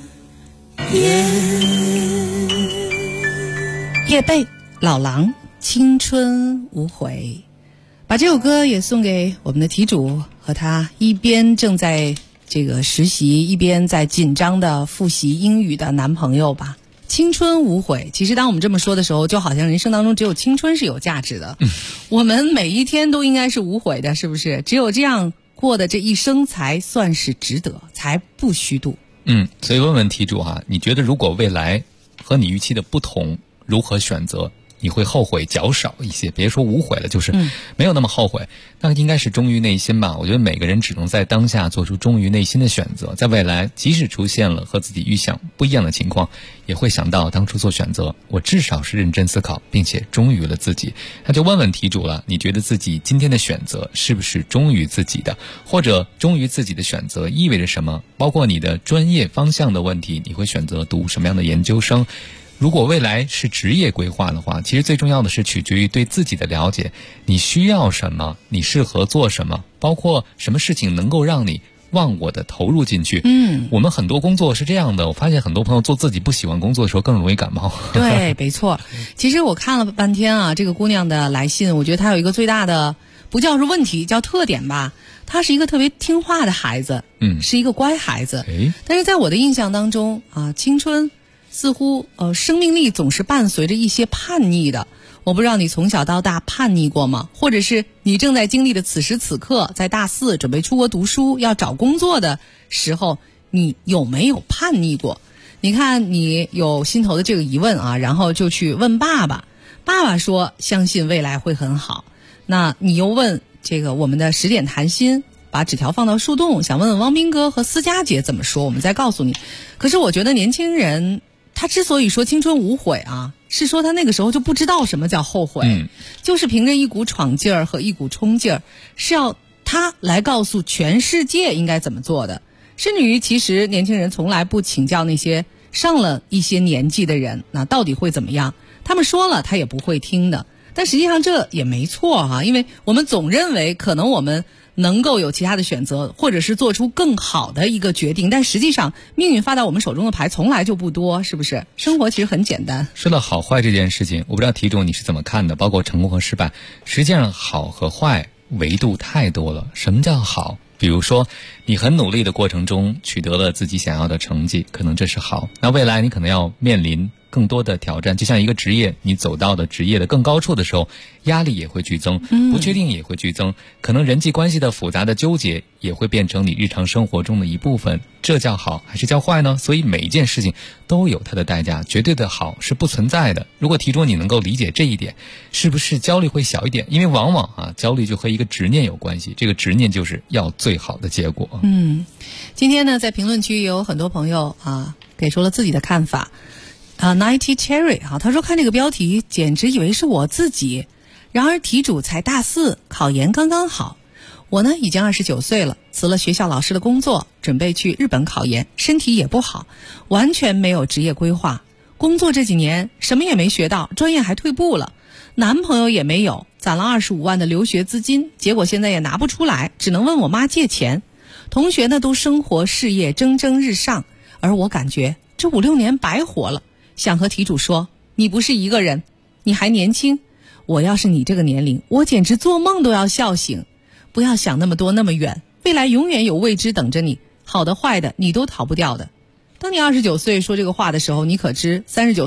叶蓓老狼青春无悔，把这首歌也送给我们的题主和他一边正在这个实习一边在紧张的复习英语的男朋友吧。青春无悔，其实当我们这么说的时候，就好像人生当中只有青春是有价值的，我们每一天都应该是无悔的，是不是？只有这样过的这一生才算是值得，才不虚度。 所以问问题主哈，你觉得如果未来和你预期的不同，如何选择？你会后悔较少一些，别说无悔了，就是没有那么后悔，那应该是忠于内心吧。我觉得每个人只能在当下做出忠于内心的选择，在未来即使出现了和自己预想不一样的情况，也会想到当初做选择我至少是认真思考并且忠于了自己。那就问问题主了，你觉得自己今天的选择是不是忠于自己的，或者忠于自己的选择意味着什么？包括你的专业方向的问题，你会选择读什么样的研究生？如果未来是职业规划的话，其实最重要的是取决于对自己的了解，你需要什么，你适合做什么，包括什么事情能够让你忘我的投入进去。我们很多工作是这样的，我发现很多朋友做自己不喜欢工作的时候更容易感冒。 对，没错。其实我看了半天啊，这个姑娘的来信，我觉得她有一个最大的不叫是问题，叫特点吧。她是一个特别听话的孩子，是一个乖孩子。但是在我的印象当中啊，青春似乎生命力总是伴随着一些叛逆的。我不知道你从小到大叛逆过吗？或者是你正在经历的此时此刻，在大4准备出国读书要找工作的时候，你有没有叛逆过？你看你有心头的这个疑问啊，然后就去问爸爸，爸爸说相信未来会很好。那你又问这个我们的10点谈心，把纸条放到树洞，想问问汪斌哥和思佳姐怎么说，我们再告诉你。可是我觉得年轻人他之所以说青春无悔啊，是说他那个时候就不知道什么叫后悔，就是凭着一股闯劲儿和一股冲劲儿，是要他来告诉全世界应该怎么做的。甚至于其实年轻人从来不请教那些上了一些年纪的人，那到底会怎么样，他们说了他也不会听的。但实际上这也没错啊，因为我们总认为可能我们能够有其他的选择，或者是做出更好的一个决定，但实际上命运发到我们手中的牌从来就不多，是不是？生活其实很简单。 说到好坏这件事情，我不知道题主你是怎么看的，包括成功和失败，实际上好和坏维度太多了。什么叫好？比如说你很努力的过程中取得了自己想要的成绩，可能这是好。那未来你可能要面临更多的挑战，就像一个职业，你走到的职业的更高处的时候，压力也会剧增，不确定也会剧增，可能人际关系的复杂的纠结也会变成你日常生活中的一部分。这叫好还是叫坏呢？所以每一件事情都有它的代价，绝对的好是不存在的。如果题主你能够理解这一点，是不是焦虑会小一点？因为往往焦虑就和一个执念有关系，这个执念就是要最好的结果。 今天呢，在评论区有很多朋友给出了自己的看法。Nighty Cherry 他说看这个标题简直以为是我自己，然而题主才大4，考研刚刚好。我呢已经29岁了，辞了学校老师的工作，准备去日本考研，身体也不好，完全没有职业规划。工作这几年什么也没学到，专业还退步了，男朋友也没有，攒了25万的留学资金，结果现在也拿不出来，只能问我妈借钱。同学呢都生活事业蒸蒸日上，而我感觉这5、6年白活了。想和题主说，你不是一个人，你还年轻，我要是你这个年龄，我简直做梦都要笑醒。不要想那么多那么远，未来永远有未知等着你，好的坏的你都逃不掉的。当你29岁说这个话的时候，你可知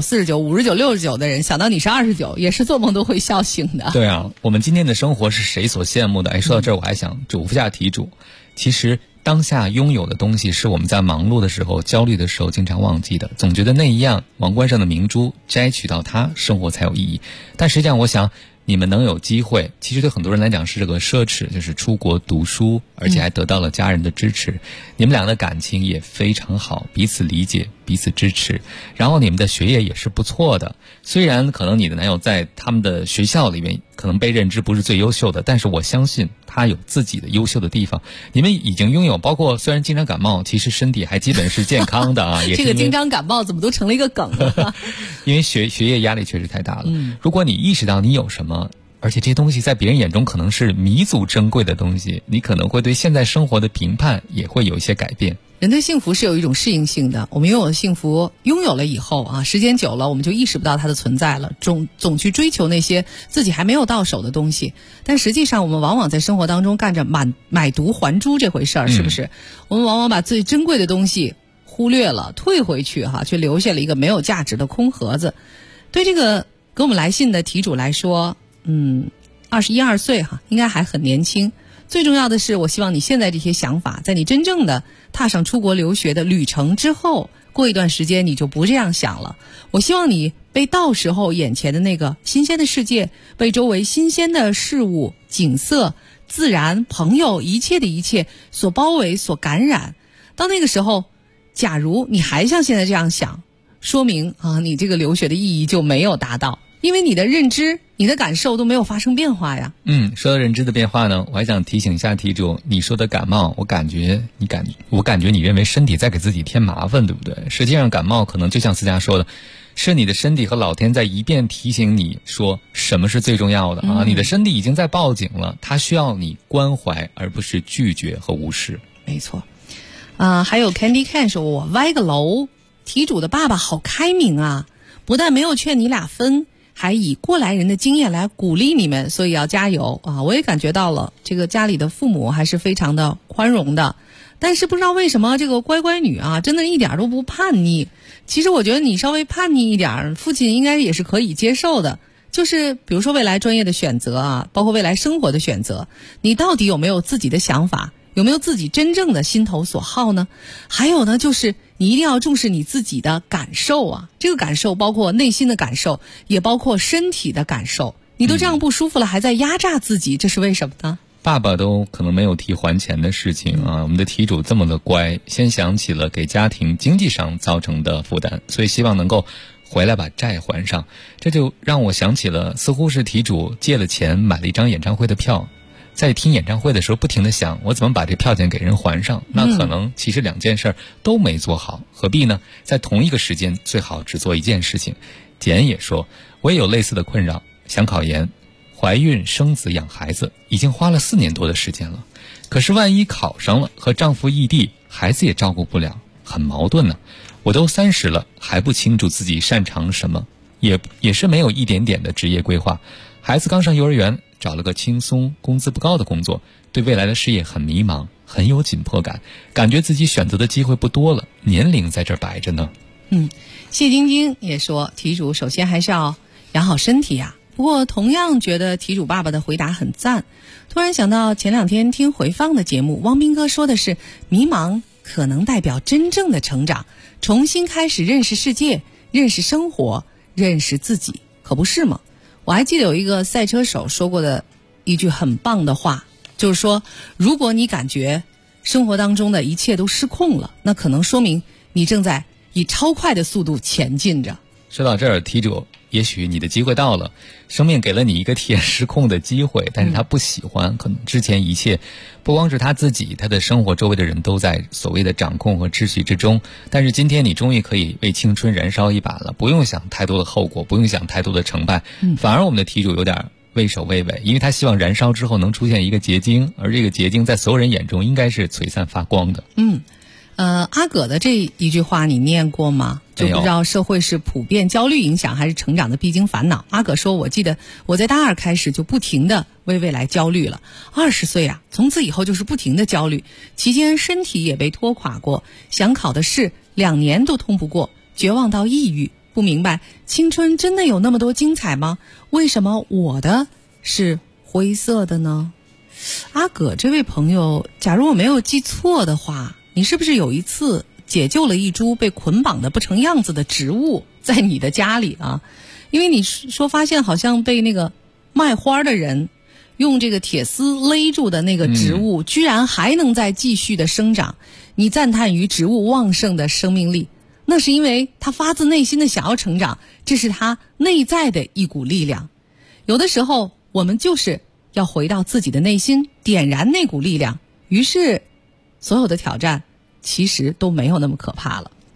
39、49、59、69的人想到你是29，也是做梦都会笑醒的。 对啊，我们今天的生活是谁所羡慕的？说到这儿我还想嘱咐下题主，其实当下拥有的东西是我们在忙碌的时候、焦虑的时候经常忘记的，总觉得那一样王冠上的明珠，摘取到它，生活才有意义。但实际上我想你们能有机会，其实对很多人来讲是这个奢侈，就是出国读书，而且还得到了家人的支持。你们俩的感情也非常好，彼此理解，彼此支持，然后你们的学业也是不错的。虽然可能你的男友在他们的学校里面可能被认知不是最优秀的，但是我相信他有自己的优秀的地方。你们已经拥有，包括虽然经常感冒，其实身体还基本是健康的啊。也是这个经常感冒怎么都成了一个梗了？ 因为学业压力确实太大了。如果你意识到你有什么， 而且这些东西在别人眼中可能是弥足珍贵的东西，你可能会对现在生活的评判也会有一些改变。 人的幸福是有一种适应性的，我们拥有幸福，拥有了以后啊，时间久了我们就意识不到它的存在了，总去追求那些自己还没有到手的东西。但实际上我们往往在生活当中干着买椟还珠这回事儿，是不是？我们往往把最珍贵的东西忽略了，退回去却留下了一个没有价值的空盒子。对这个给我们来信的题主来说，21、22岁应该还很年轻。最重要的是，我希望你现在这些想法，在你真正的踏上出国留学的旅程之后，过一段时间你就不这样想了。我希望你被到时候眼前的那个新鲜的世界，被周围新鲜的事物、景色、自然、朋友，一切的一切所包围、所感染。到那个时候，假如你还像现在这样想，说明你这个留学的意义就没有达到。因为你的认知、你的感受都没有发生变化呀。 说到认知的变化呢，我还想提醒一下题主，你说的感冒，我感觉你认为身体在给自己添麻烦，对不对？实际上感冒可能就像思佳说的，是你的身体和老天在一遍提醒你说什么是最重要的啊！你的身体已经在报警了，它需要你关怀，而不是拒绝和无视。 没错。还有 Candy Can 说，我歪个楼，题主的爸爸好开明啊，不但没有劝你俩分，还以过来人的经验来鼓励你们，所以要加油啊！我也感觉到了，这个家里的父母还是非常的宽容的，但是不知道为什么这个乖乖女真的一点都不叛逆。其实我觉得你稍微叛逆一点，父亲应该也是可以接受的。就是比如说未来专业的选择包括未来生活的选择，你到底有没有自己的想法？有没有自己真正的心头所好呢？还有呢，就是你一定要重视你自己的感受这个感受包括内心的感受，也包括身体的感受。你都这样不舒服了，还在压榨自己，这是为什么呢？ 爸爸都可能没有提还钱的事情我们的题主这么的乖，先想起了给家庭经济上造成的负担，所以希望能够回来把债还上。这就让我想起了，似乎是题主借了钱买了一张演唱会的票，在听演唱会的时候不停地想，我怎么把这票钱给人还上？那可能其实两件事都没做好，何必呢？在同一个时间最好只做一件事情。简也说，我也有类似的困扰，想考研，怀孕生子养孩子，已经花了4年多的时间了。可是万一考上了，和丈夫异地，孩子也照顾不了，很矛盾呢。我都30了，还不清楚自己擅长什么，也是没有一点点的职业规划。孩子刚上幼儿园，找了个轻松、工资不高的工作，对未来的事业很迷茫，很有紧迫感，感觉自己选择的机会不多了，年龄在这儿摆着呢。 谢晶晶也说，题主首先还是要养好身体不过同样觉得题主爸爸的回答很赞。突然想到前2天听回放的节目，汪斌哥说的是，迷茫可能代表真正的成长，重新开始认识世界，认识生活，认识自己，可不是吗？我还记得有一个赛车手说过的一句很棒的话，就是说，如果你感觉生活当中的一切都失控了，那可能说明你正在以超快的速度前进着。 说到这儿，题主，也许你的机会到了，生命给了你一个体验失控的机会，但是他不喜欢，可能之前一切不光是他自己，他的生活周围的人都在所谓的掌控和秩序之中，但是今天你终于可以为青春燃烧一把了，不用想太多的后果，不用想太多的成败，反而我们的题主有点畏首畏尾，因为他希望燃烧之后能出现一个结晶，而这个结晶在所有人眼中应该是璀璨发光的。 阿葛的这一句话你念过吗？就不知道社会是普遍焦虑影响还是成长的必经烦恼。阿葛说，我记得我在大2开始就不停地为未来焦虑了，20岁从此以后就是不停地焦虑，期间身体也被拖垮过，想考的试2年都通不过，绝望到抑郁，不明白青春真的有那么多精彩吗？为什么我的是灰色的呢？阿葛这位朋友，假如我没有记错的话，你是不是有一次解救了一株被捆绑的不成样子的植物在你的家里因为你说发现好像被那个卖花的人用这个铁丝勒住的那个植物居然还能再继续的生长，你赞叹于植物旺盛的生命力，那是因为它发自内心的想要成长，这是它内在的一股力量。有的时候我们就是要回到自己的内心，点燃那股力量，于是所有的挑战其实都没有那么可怕了。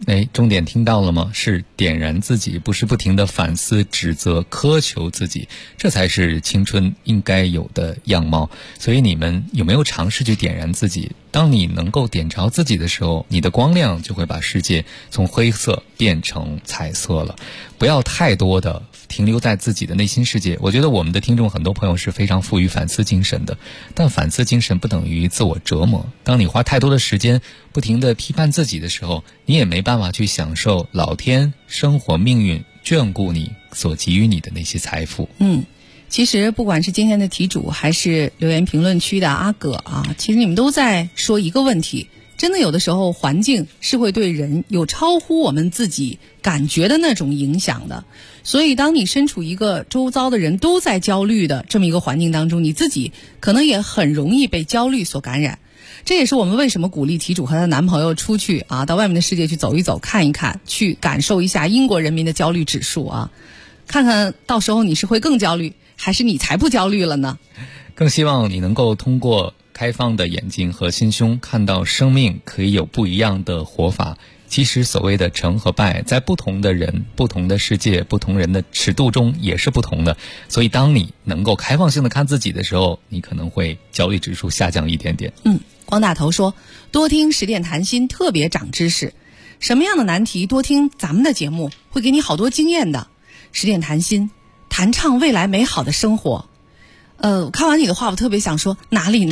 重点听到了吗？是点燃自己，不是不停的反思、指责、苛求自己，这才是青春应该有的样貌。所以你们有没有尝试去点燃自己？当你能够点着自己的时候，你的光亮就会把世界从灰色变成彩色了。不要太多的停留在自己的内心世界。我觉得我们的听众很多朋友是非常富于反思精神的，但反思精神不等于自我折磨。当你花太多的时间不停地批判自己的时候，你也没办法去享受老天、生活、命运眷顾你所给予你的那些财富。 其实不管是今天的题主还是留言评论区的阿葛啊，其实你们都在说一个问题，真的有的时候环境是会对人有超乎我们自己感觉的那种影响的。所以当你身处一个周遭的人都在焦虑的这么一个环境当中，你自己可能也很容易被焦虑所感染。这也是我们为什么鼓励题主和她的男朋友出去啊，到外面的世界去走一走、看一看，去感受一下英国人民的焦虑指数啊，看看到时候你是会更焦虑，还是你才不焦虑了呢？ 更希望你能够通过开放的眼睛和心胸，看到生命可以有不一样的活法。其实所谓的成和败，在不同的人、不同的世界、不同人的尺度中也是不同的。所以当你能够开放性的看自己的时候，你可能会焦虑指数下降一点点。 光大头说，多听10点谈心特别长知识。什么样的难题多听咱们的节目，会给你好多经验的。10点谈心，弹唱未来美好的生活。看完你的话，我特别想说哪里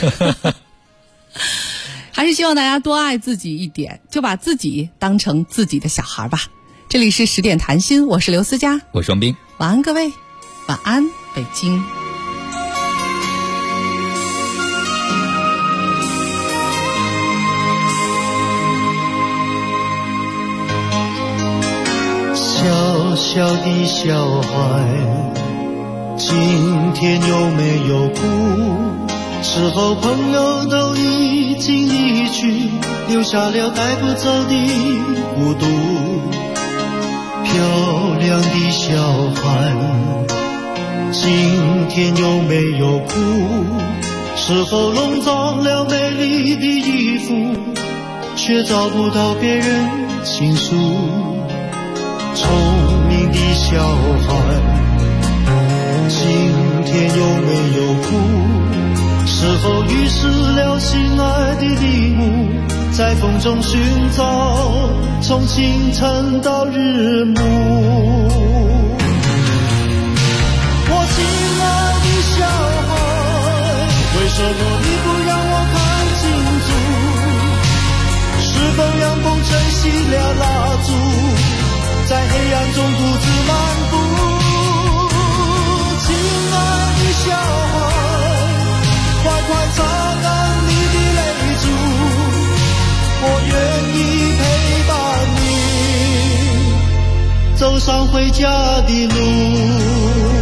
还是希望大家多爱自己一点，就把自己当成自己的小孩吧。这里是10点谈心，我是刘思佳， 我是王斌。 晚安各位，晚安北京。 小小的小孩，今天有没有哭？事后朋友都已经离去，留下了带不走的孤独。漂亮的小孩，今天有没有哭？事后弄脏了美丽的衣服，却找不到别人倾诉。聪明的小孩，今天有没有哭？事后遗失了心爱的礼物，在风中寻找，从清晨到日暮。我亲爱的小孩，为什么你不让我看清楚？是否阳光吹熄了蜡烛，在黑暗中独自漫步？亲爱的小孩，快快擦干你的泪珠，我愿意陪伴你走上回家的路。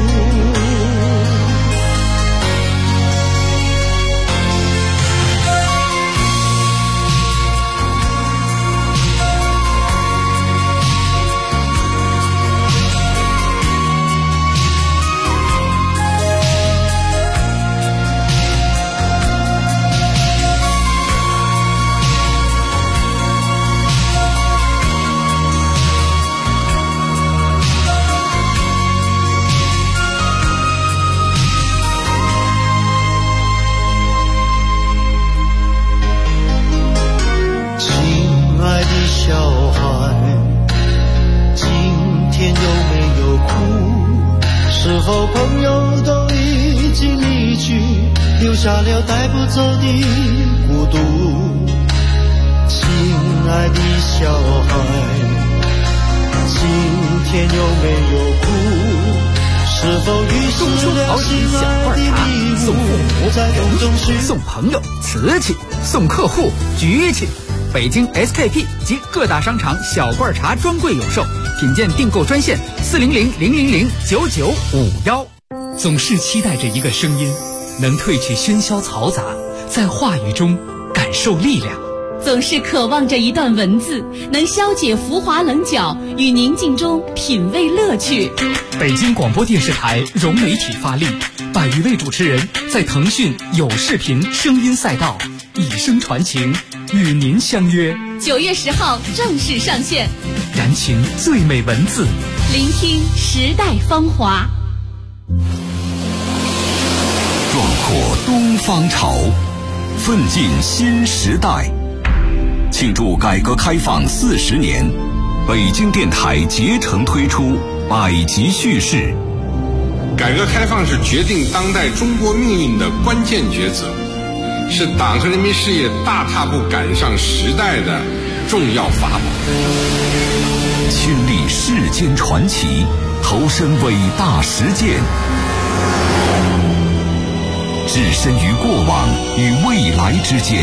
小孩，今天有没有哭？是否朋友都已经离去，留下了带不走的孤独？亲爱的小孩，今天有没有哭？是否遗失了心爱的礼物？ 送父母、人、送朋友、瓷器、送客户、举起。北京 SKP 及各大商场小罐茶专柜有售，品鉴订购专线400-000-9951。 总是期待着一个声音，能褪去喧嚣嘈杂，在话语中感受力量。 总是渴望着一段文字，能消解浮华棱角，与宁静中品味乐趣。 北京广播电视台融媒体发力，100余位主持人在腾讯有视频声音赛道以声传情，与您相约 9月10号正式上线， 燃情最美文字， 聆听时代芳华， 壮阔东方潮，奋进新时代。庆祝改革开放40年，北京电台竭诚推出百集叙事。 改革开放是决定当代中国命运的关键抉择，是党和人民事业大踏步赶上时代的重要法宝。 亲历世间传奇，投身伟大实践，置身于过往与未来之间，